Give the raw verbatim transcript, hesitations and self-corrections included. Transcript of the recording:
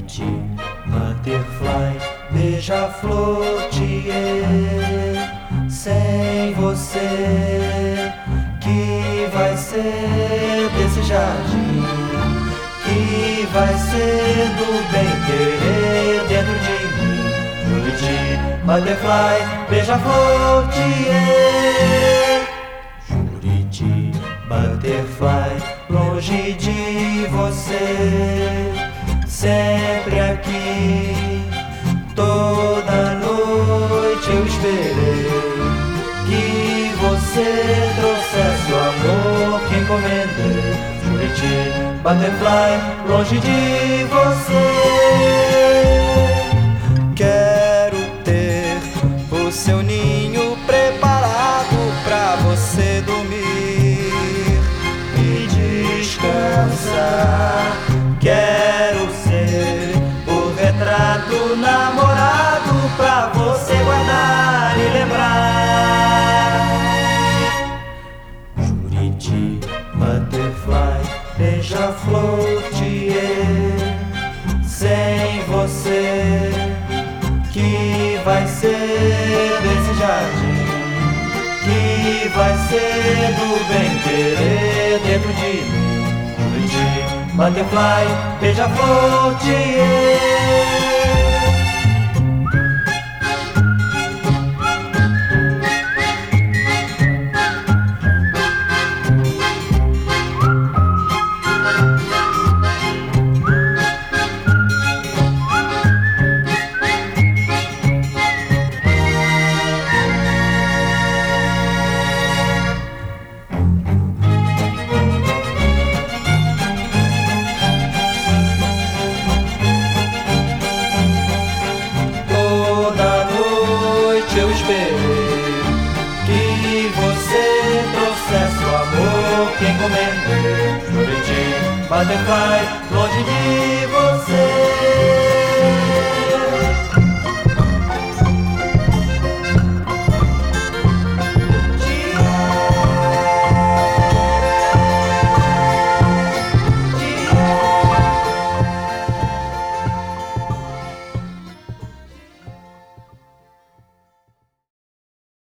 Juriti, butterfly, beija-flor, tiê. Sem você, que vai ser desse jardim? Que vai ser do bem-querer dentro de mim? Juriti, butterfly, beija-flor, tiê. Juriti, butterfly, longe de você, sempre aqui, toda noite eu esperei que você trouxesse o amor que encomendei. Juriti, butterfly, longe de você. Quero ter o seu ninho preparado pra você dormir e descansar. Quero ser o retrato namorado pra você guardar e lembrar. Juriti, butterfly, beija-flor, tiê. Sem você, que vai ser desse jardim? Que vai ser do bem-querer dentro de mim? Juriti, butterfly, beija-flor, tiê. Eu esperei que você trouxesse o amor que encomendei. Juriti, butterfly, longe de você.